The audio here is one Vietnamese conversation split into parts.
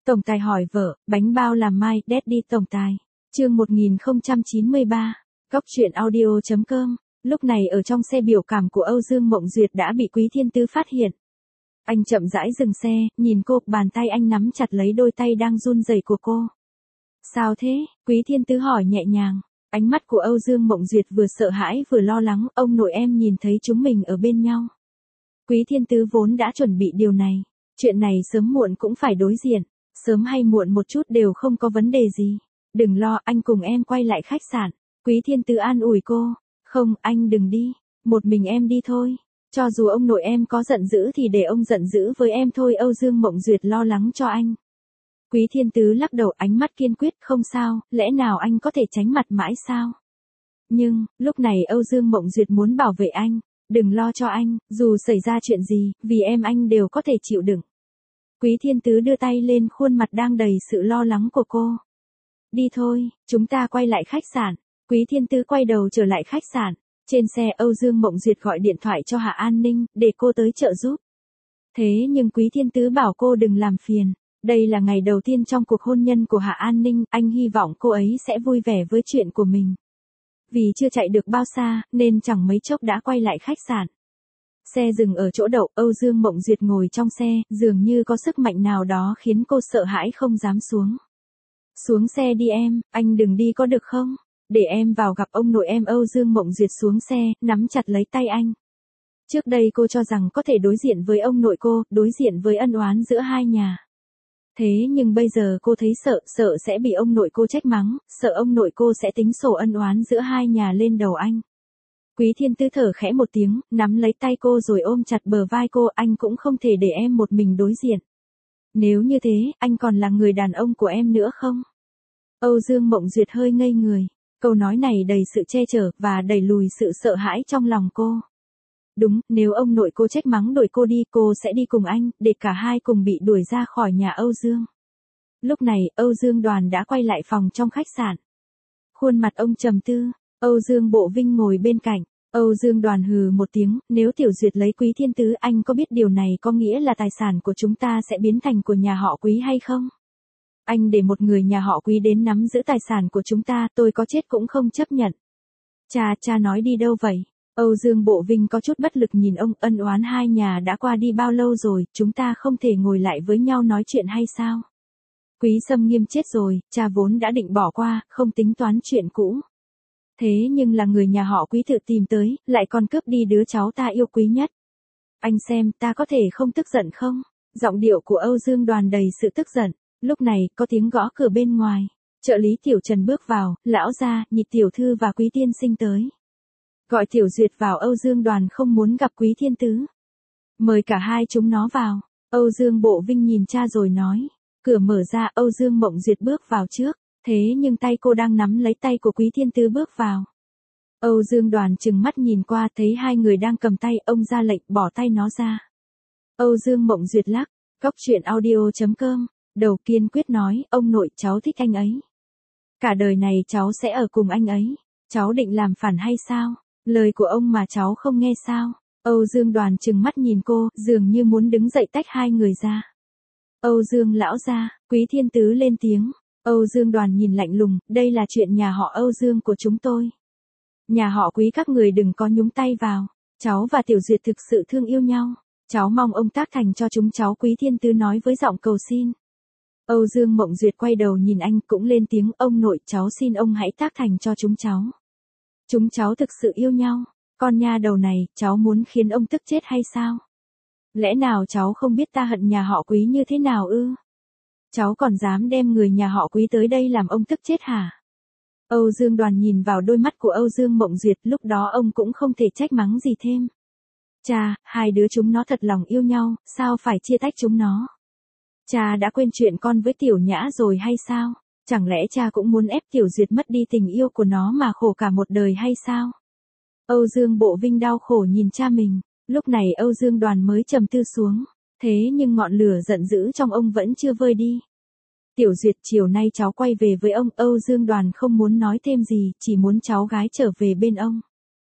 Tổng tài hỏi vợ, bánh bao làm mai, Daddy tổng tài. Chương 1093. Góc truyện audio.com. Lúc này ở trong xe biểu cảm của Âu Dương Mộng Duyệt đã bị Quý Thiên Tứ phát hiện. Anh chậm rãi dừng xe, nhìn cô, bàn tay anh nắm chặt lấy đôi tay đang run rẩy của cô. Sao thế? Quý Thiên Tứ hỏi nhẹ nhàng. Ánh mắt của Âu Dương Mộng Duyệt vừa sợ hãi vừa lo lắng, ông nội em nhìn thấy chúng mình ở bên nhau. Quý Thiên Tứ vốn đã chuẩn bị điều này. Chuyện này sớm muộn cũng phải đối diện. Sớm hay muộn một chút đều không có vấn đề gì. Đừng lo, anh cùng em quay lại khách sạn. Quý Thiên Tứ an ủi cô. Không, anh đừng đi. Một mình em đi thôi. Cho dù ông nội em có giận dữ thì để ông giận dữ với em thôi. Âu Dương Mộng Duyệt lo lắng cho anh. Quý Thiên Tứ lắc đầu, ánh mắt kiên quyết. Không sao, lẽ nào anh có thể tránh mặt mãi sao? Nhưng, lúc này Âu Dương Mộng Duyệt muốn bảo vệ anh. Đừng lo cho anh, dù xảy ra chuyện gì, vì em anh đều có thể chịu đựng. Quý Thiên Tứ đưa tay lên khuôn mặt đang đầy sự lo lắng của cô. Đi thôi, chúng ta quay lại khách sạn. Quý Thiên Tứ quay đầu trở lại khách sạn. Trên xe Âu Dương Mộng Duyệt gọi điện thoại cho Hạ An Ninh, để cô tới trợ giúp. Thế nhưng Quý Thiên Tứ bảo cô đừng làm phiền. Đây là ngày đầu tiên trong cuộc hôn nhân của Hạ An Ninh, anh hy vọng cô ấy sẽ vui vẻ với chuyện của mình. Vì chưa chạy được bao xa, nên chẳng mấy chốc đã quay lại khách sạn. Xe dừng ở chỗ đậu, Âu Dương Mộng Duyệt ngồi trong xe, dường như có sức mạnh nào đó khiến cô sợ hãi không dám xuống. Xuống xe đi em, anh đừng đi có được không? Để em vào gặp ông nội em. Âu Dương Mộng Duyệt xuống xe, nắm chặt lấy tay anh. Trước đây cô cho rằng có thể đối diện với ông nội cô, đối diện với ân oán giữa hai nhà. Thế nhưng bây giờ cô thấy sợ sẽ bị ông nội cô trách mắng, sợ ông nội cô sẽ tính sổ ân oán giữa hai nhà lên đầu anh. Quý Thiên Tứ thở khẽ một tiếng, nắm lấy tay cô rồi ôm chặt bờ vai cô. Anh cũng không thể để em một mình đối diện. Nếu như thế, anh còn là người đàn ông của em nữa không? Âu Dương Mộng Duyệt hơi ngây người. Câu nói này đầy sự che chở và đẩy lùi sự sợ hãi trong lòng cô. Đúng, nếu ông nội cô trách mắng đuổi cô đi, cô sẽ đi cùng anh, để cả hai cùng bị đuổi ra khỏi nhà Âu Dương. Lúc này, Âu Dương Đoàn đã quay lại phòng trong khách sạn. Khuôn mặt ông trầm tư, Âu Dương Bộ Vinh ngồi bên cạnh. Âu Dương Đoàn hừ một tiếng, nếu Tiểu Duyệt lấy Quý Thiên Tứ, anh có biết điều này có nghĩa là tài sản của chúng ta sẽ biến thành của nhà họ Quý hay không? Anh để một người nhà họ Quý đến nắm giữ tài sản của chúng ta, tôi có chết cũng không chấp nhận. Cha nói đi đâu vậy? Âu Dương Bộ Vinh có chút bất lực nhìn ông. Ân oán hai nhà đã qua đi bao lâu rồi, chúng ta không thể ngồi lại với nhau nói chuyện hay sao? Quý Sâm Nghiêm chết rồi, cha vốn đã định bỏ qua, không tính toán chuyện cũ. Thế nhưng là người nhà họ Quý tự tìm tới, lại còn cướp đi đứa cháu ta yêu quý nhất. Anh xem, ta có thể không tức giận không? Giọng điệu của Âu Dương Đoàn đầy sự tức giận. Lúc này, có tiếng gõ cửa bên ngoài. Trợ lý Tiểu Trần bước vào, lão gia, Nhị tiểu thư và Quý tiên sinh tới. Gọi Tiểu Duyệt vào. Âu Dương Đoàn không muốn gặp Quý Thiên Tứ. Mời cả hai chúng nó vào. Âu Dương Bộ Vinh nhìn cha rồi nói. Cửa mở ra, Âu Dương Mộng Duyệt bước vào trước. Thế nhưng tay cô đang nắm lấy tay của Quý Thiên Tứ bước vào. Âu Dương Đoàn trừng mắt nhìn qua, thấy hai người đang cầm tay, ông ra lệnh bỏ tay nó ra. Âu Dương Mộng Duyệt lắc. Góc truyện audio.com. Đầu kiên quyết nói, ông nội, cháu thích anh ấy. Cả đời này cháu sẽ ở cùng anh ấy. Cháu định làm phản hay sao? Lời của ông mà cháu không nghe sao? Âu Dương Đoàn trừng mắt nhìn cô, dường như muốn đứng dậy tách hai người ra. Âu Dương lão gia, Quý Thiên Tứ lên tiếng. Âu Dương Đoàn nhìn lạnh lùng, đây là chuyện nhà họ Âu Dương của chúng tôi. Nhà họ Quý các người đừng có nhúng tay vào. Cháu và Tiểu Duyệt thực sự thương yêu nhau. Cháu mong ông tác thành cho chúng cháu. Quý Thiên Tứ nói với giọng cầu xin. Âu Dương Mộng Duyệt quay đầu nhìn anh cũng lên tiếng, ông nội, cháu xin ông hãy tác thành cho chúng cháu. Chúng cháu thực sự yêu nhau. Con nha đầu này, cháu muốn khiến ông tức chết hay sao? Lẽ nào cháu không biết ta hận nhà họ Quý như thế nào ư? Cháu còn dám đem người nhà họ Quý tới đây làm ông tức chết hả? Âu Dương Đoàn nhìn vào đôi mắt của Âu Dương Mộng Duyệt, lúc đó ông cũng không thể trách mắng gì thêm. Cha, hai đứa chúng nó thật lòng yêu nhau, sao phải chia tách chúng nó? Cha đã quên chuyện con với Tiểu Nhã rồi hay sao? Chẳng lẽ cha cũng muốn ép Tiểu Duyệt mất đi tình yêu của nó mà khổ cả một đời hay sao? Âu Dương Bộ Vinh đau khổ nhìn cha mình. Lúc này Âu Dương Đoàn mới trầm tư xuống. Thế nhưng ngọn lửa giận dữ trong ông vẫn chưa vơi đi. Tiểu Duyệt, chiều nay cháu quay về với ông. Âu Dương Đoàn không muốn nói thêm gì, chỉ muốn cháu gái trở về bên ông.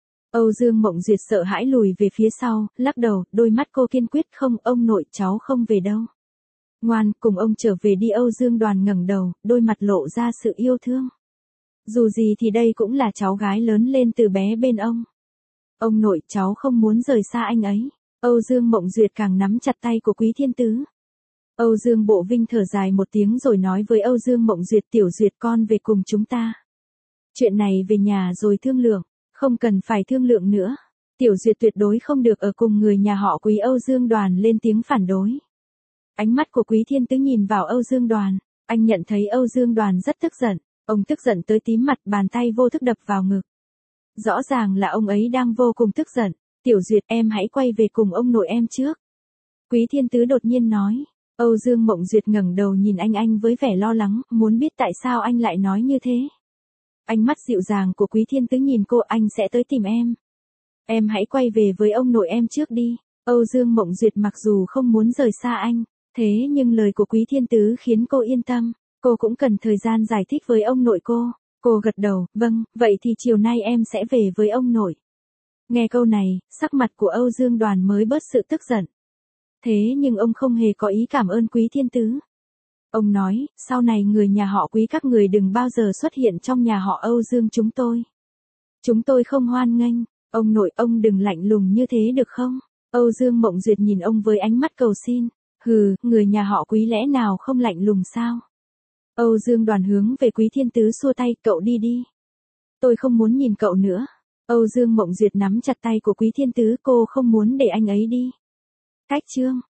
Âu Dương Mộng Duyệt sợ hãi lùi về phía sau, lắc đầu, đôi mắt cô kiên quyết, không, ông nội, cháu không về đâu. Ngoan, cùng ông trở về đi. Âu Dương Đoàn ngẩng đầu, đôi mặt lộ ra sự yêu thương. Dù gì thì đây cũng là cháu gái lớn lên từ bé bên ông. Ông nội, cháu không muốn rời xa anh ấy. Âu Dương Mộng Duyệt càng nắm chặt tay của Quý Thiên Tứ. Âu Dương Bộ Vinh thở dài một tiếng rồi nói với Âu Dương Mộng Duyệt, Tiểu Duyệt con về cùng chúng ta. Chuyện này về nhà rồi thương lượng, không cần phải thương lượng nữa. Tiểu Duyệt tuyệt đối không được ở cùng người nhà họ Quý. Âu Dương Đoàn lên tiếng phản đối. Ánh mắt của Quý Thiên Tứ nhìn vào Âu Dương Đoàn, anh nhận thấy Âu Dương Đoàn rất tức giận, ông tức giận tới tím mặt, bàn tay vô thức đập vào ngực. Rõ ràng là ông ấy đang vô cùng tức giận. Tiểu Duyệt, em hãy quay về cùng ông nội em trước. Quý Thiên Tứ đột nhiên nói. Âu Dương Mộng Duyệt ngẩng đầu nhìn anh với vẻ lo lắng, muốn biết tại sao anh lại nói như thế. Ánh mắt dịu dàng của Quý Thiên Tứ nhìn cô, anh sẽ tới tìm em. Em hãy quay về với ông nội em trước đi. Âu Dương Mộng Duyệt mặc dù không muốn rời xa anh, thế nhưng lời của Quý Thiên Tứ khiến cô yên tâm, cô cũng cần thời gian giải thích với ông nội cô. Cô gật đầu, vâng, vậy thì chiều nay em sẽ về với ông nội. Nghe câu này, sắc mặt của Âu Dương Đoàn mới bớt sự tức giận. Thế nhưng ông không hề có ý cảm ơn Quý Thiên Tứ. Ông nói, sau này người nhà họ Quý các người đừng bao giờ xuất hiện trong nhà họ Âu Dương chúng tôi. Chúng tôi không hoan nghênh. Ông nội, ông đừng lạnh lùng như thế được không? Âu Dương Mộng Duyệt nhìn ông với ánh mắt cầu xin. Hừ, người nhà họ Quý lẽ nào không lạnh lùng sao? Âu Dương Đoàn hướng về Quý Thiên Tứ xua tay, cậu đi đi. Tôi không muốn nhìn cậu nữa. Âu Dương Mộng Duyệt nắm chặt tay của Quý Thiên Tứ, cô không muốn để anh ấy đi. Cách chương